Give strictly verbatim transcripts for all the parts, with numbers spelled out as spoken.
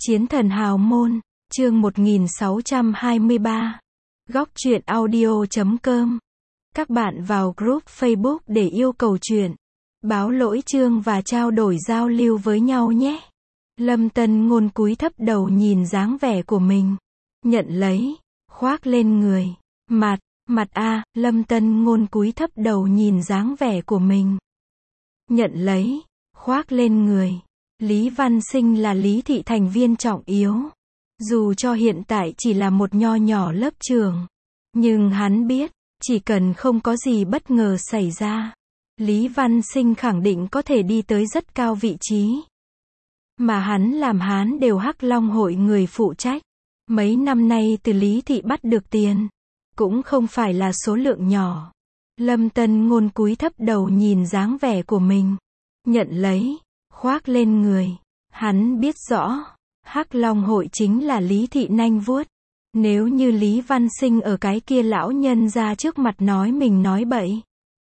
Chiến thần hào môn, chương một nghìn sáu trăm hai mươi ba. Góc truyện audio chấm com. Các bạn vào group Facebook để yêu cầu truyện, báo lỗi chương và trao đổi giao lưu với nhau nhé. Lâm Tân Ngôn cúi thấp đầu nhìn dáng vẻ của mình. Nhận lấy, khoác lên người. Mặt, mặt a, Lâm Tân Ngôn cúi thấp đầu nhìn dáng vẻ của mình. Nhận lấy, khoác lên người. Lý Văn Sinh là Lý thị thành viên trọng yếu. Dù cho hiện tại chỉ là một nho nhỏ lớp trường, nhưng hắn biết, chỉ cần không có gì bất ngờ xảy ra, Lý Văn Sinh khẳng định có thể đi tới rất cao vị trí. Mà hắn làm Hán Đều Hắc Long hội người phụ trách. Mấy năm nay từ Lý thị bắt được tiền, cũng không phải là số lượng nhỏ. Lâm Tân Ngôn cúi thấp đầu nhìn dáng vẻ của mình. Nhận lấy, khoác lên người. Hắn biết rõ, Hắc Long hội chính là Lý thị nanh vuốt. Nếu như Lý Văn Sinh ở cái kia lão nhân ra trước mặt nói mình nói bậy,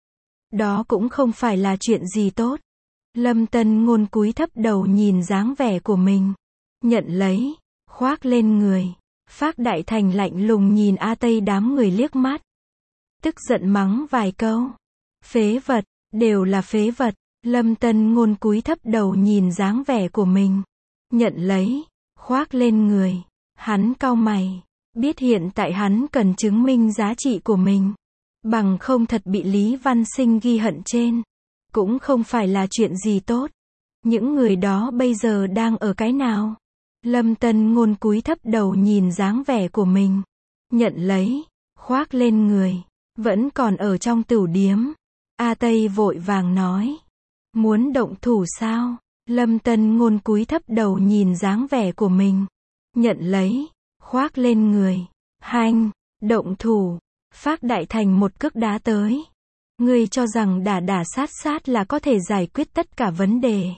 đó cũng không phải là chuyện gì tốt. Lâm Tân Ngôn cúi thấp đầu nhìn dáng vẻ của mình. Nhận lấy, khoác lên người. Phác Đại Thành lạnh lùng nhìn A Tây đám người liếc mắt. Tức giận mắng vài câu. Phế vật, đều là phế vật. Lâm Tân Ngôn cúi thấp đầu nhìn dáng vẻ của mình. Nhận lấy, khoác lên người. Hắn cau mày. Biết hiện tại hắn cần chứng minh giá trị của mình. Bằng không thật bị Lý Văn Sinh ghi hận trên. Cũng không phải là chuyện gì tốt. Những người đó bây giờ đang ở cái nào? Lâm Tân Ngôn cúi thấp đầu nhìn dáng vẻ của mình. Nhận lấy, khoác lên người. Vẫn còn ở trong tửu điếm. A Tây vội vàng nói. Muốn động thủ sao? Lâm Tân Ngôn cúi thấp đầu nhìn dáng vẻ của mình. Nhận lấy, khoác lên người. Hành, động thủ. Phác Đại Thành một cước đá tới. Ngươi cho rằng đả đả sát sát là có thể giải quyết tất cả vấn đề.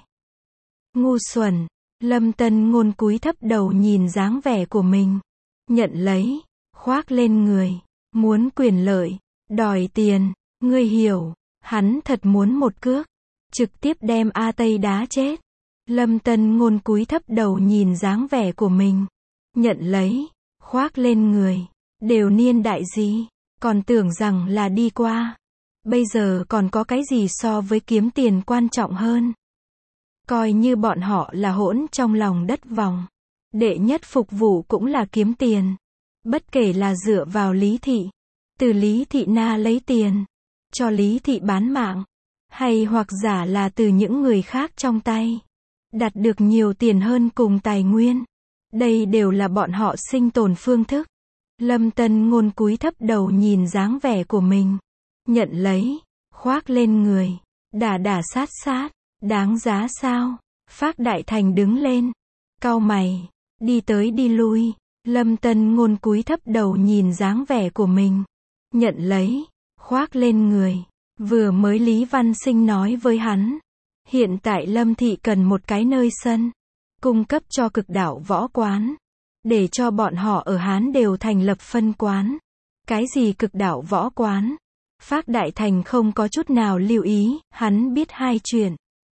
Ngu xuẩn. Lâm Tân Ngôn cúi thấp đầu nhìn dáng vẻ của mình. Nhận lấy, khoác lên người. Muốn quyền lợi, đòi tiền, ngươi hiểu. Hắn thật muốn một cước, trực tiếp đem A Tây đá chết. Lâm Tân Ngôn cúi thấp đầu nhìn dáng vẻ của mình. Nhận lấy, khoác lên người. Đều niên đại gì, còn tưởng rằng là đi qua. Bây giờ còn có cái gì so với kiếm tiền quan trọng hơn. Coi như bọn họ là hỗn trong lòng đất vòng. Đệ nhất phục vụ cũng là kiếm tiền. Bất kể là dựa vào Lý thị, từ Lý thị na lấy tiền, cho Lý thị bán mạng, hay hoặc giả là từ những người khác trong tay, đạt được nhiều tiền hơn cùng tài nguyên. Đây đều là bọn họ sinh tồn phương thức. Lâm Tân Ngôn cúi thấp đầu nhìn dáng vẻ của mình. Nhận lấy, khoác lên người. Đả đả sát sát, đáng giá sao? Phác Đại Thành đứng lên, cau mày, đi tới đi lui. Lâm Tân Ngôn cúi thấp đầu nhìn dáng vẻ của mình. Nhận lấy, khoác lên người. Vừa mới Lý Văn Sinh nói với hắn, hiện tại Lâm thị cần một cái nơi sân, cung cấp cho Cực Đạo Võ Quán, để cho bọn họ ở Hán đều thành lập phân quán. Cái gì Cực Đạo Võ Quán? Phác Đại Thành không có chút nào lưu ý, hắn biết hai chuyện.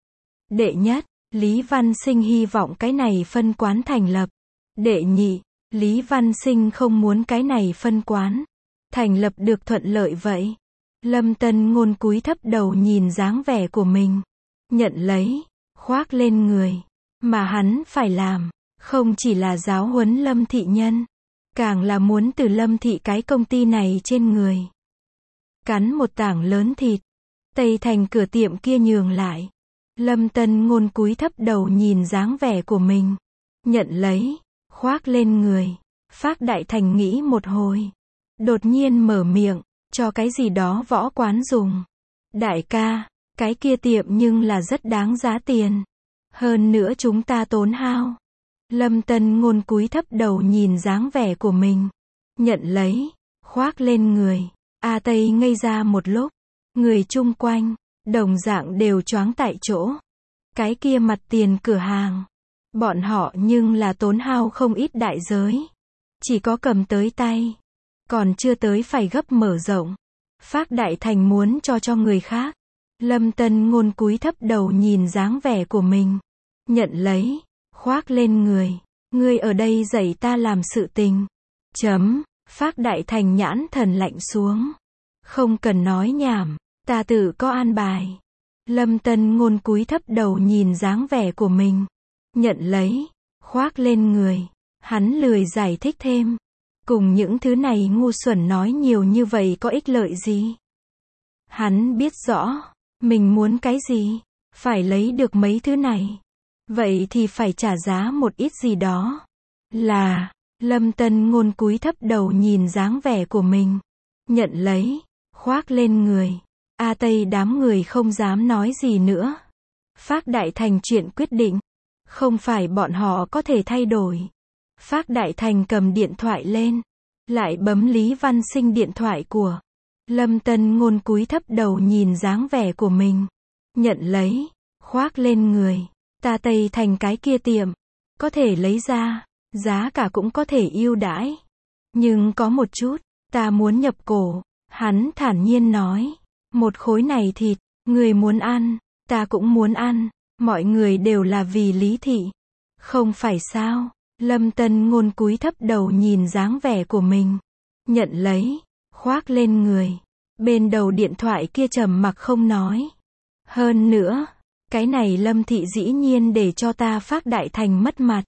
Đệ nhất, Lý Văn Sinh hy vọng cái này phân quán thành lập. Đệ nhị, Lý Văn Sinh không muốn cái này phân quán thành lập được thuận lợi vậy. Lâm Tân Ngôn cúi thấp đầu nhìn dáng vẻ của mình. Nhận lấy, khoác lên người. Mà hắn phải làm, không chỉ là giáo huấn Lâm thị nhân, càng là muốn từ Lâm thị cái công ty này trên người cắn một tảng lớn thịt. Tây Thành cửa tiệm kia nhường lại. Lâm Tân Ngôn cúi thấp đầu nhìn dáng vẻ của mình. Nhận lấy, khoác lên người. Phác Đại Thành nghĩ một hồi, đột nhiên mở miệng, cho cái gì đó võ quán dùng. Đại ca, cái kia tiệm nhưng là rất đáng giá tiền. Hơn nữa chúng ta tốn hao. Lâm Tân Ngôn cúi thấp đầu nhìn dáng vẻ của mình. Nhận lấy, khoác lên người. A Tây ngây ra một lúc. Người chung quanh, đồng dạng đều choáng tại chỗ. Cái kia mặt tiền cửa hàng, bọn họ nhưng là tốn hao không ít đại giới. Chỉ có cầm tới tay, còn chưa tới phải gấp mở rộng. Phác Đại Thành muốn cho cho người khác. Lâm Tân Ngôn cúi thấp đầu nhìn dáng vẻ của mình. Nhận lấy, khoác lên người. Ngươi ở đây dạy ta làm sự tình. Chấm. Phác Đại Thành nhãn thần lạnh xuống. Không cần nói nhảm, ta tự có an bài. Lâm Tân Ngôn cúi thấp đầu nhìn dáng vẻ của mình. Nhận lấy, khoác lên người. Hắn lười giải thích thêm. Cùng những thứ này ngu xuẩn nói nhiều như vậy có ích lợi gì? Hắn biết rõ, mình muốn cái gì, phải lấy được mấy thứ này. Vậy thì phải trả giá một ít gì đó. Là, Lâm Tân Ngôn cúi thấp đầu nhìn dáng vẻ của mình. Nhận lấy, khoác lên người. A Tây đám người không dám nói gì nữa. Phác Đại Thành chuyện quyết định. Không phải bọn họ có thể thay đổi. Phác Đại Thành cầm điện thoại lên. Lại bấm Lý Văn Sinh điện thoại của. Lâm Tân Ngôn cúi thấp đầu nhìn dáng vẻ của mình. Nhận lấy, khoác lên người. Ta Tây Thành cái kia tiệm. Có thể lấy ra. Giá cả cũng có thể ưu đãi. Nhưng có một chút, ta muốn nhập cổ. Hắn thản nhiên nói. Một khối này thịt, người muốn ăn, ta cũng muốn ăn. Mọi người đều là vì Lý thị. Không phải sao? Lâm Tân Ngôn cúi thấp đầu nhìn dáng vẻ của mình. Nhận lấy, khoác lên người. Bên đầu điện thoại kia trầm mặc không nói. Hơn nữa, cái này Lâm thị dĩ nhiên để cho ta Phác Đại Thành mất mặt.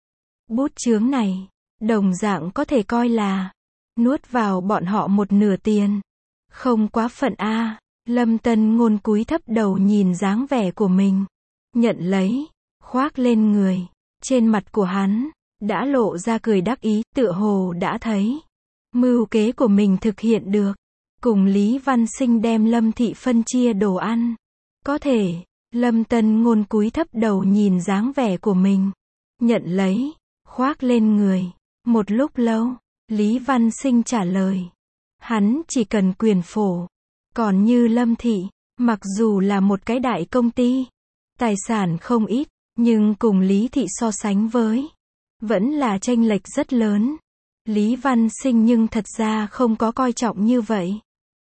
Bút chướng này, đồng dạng có thể coi là nuốt vào bọn họ một nửa tiền. Không quá phận a. Lâm Tân Ngôn cúi thấp đầu nhìn dáng vẻ của mình. Nhận lấy, khoác lên người. Trên mặt của hắn đã lộ ra cười đắc ý, tựa hồ đã thấy mưu kế của mình thực hiện được. Cùng Lý Văn Sinh đem Lâm thị phân chia đồ ăn. Có thể, Lâm Tân Ngôn cúi thấp đầu nhìn dáng vẻ của mình. Nhận lấy, khoác lên người. Một lúc lâu, Lý Văn Sinh trả lời. Hắn chỉ cần quyền phổ. Còn như Lâm thị, mặc dù là một cái đại công ty, tài sản không ít, nhưng cùng Lý thị so sánh với, vẫn là chênh lệch rất lớn. Lý Văn Sinh nhưng thật ra không có coi trọng như vậy.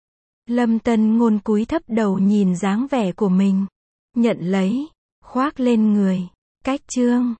Lâm Tân Ngôn cúi thấp đầu nhìn dáng vẻ của mình. Nhận lấy, khoác lên người. Cách chương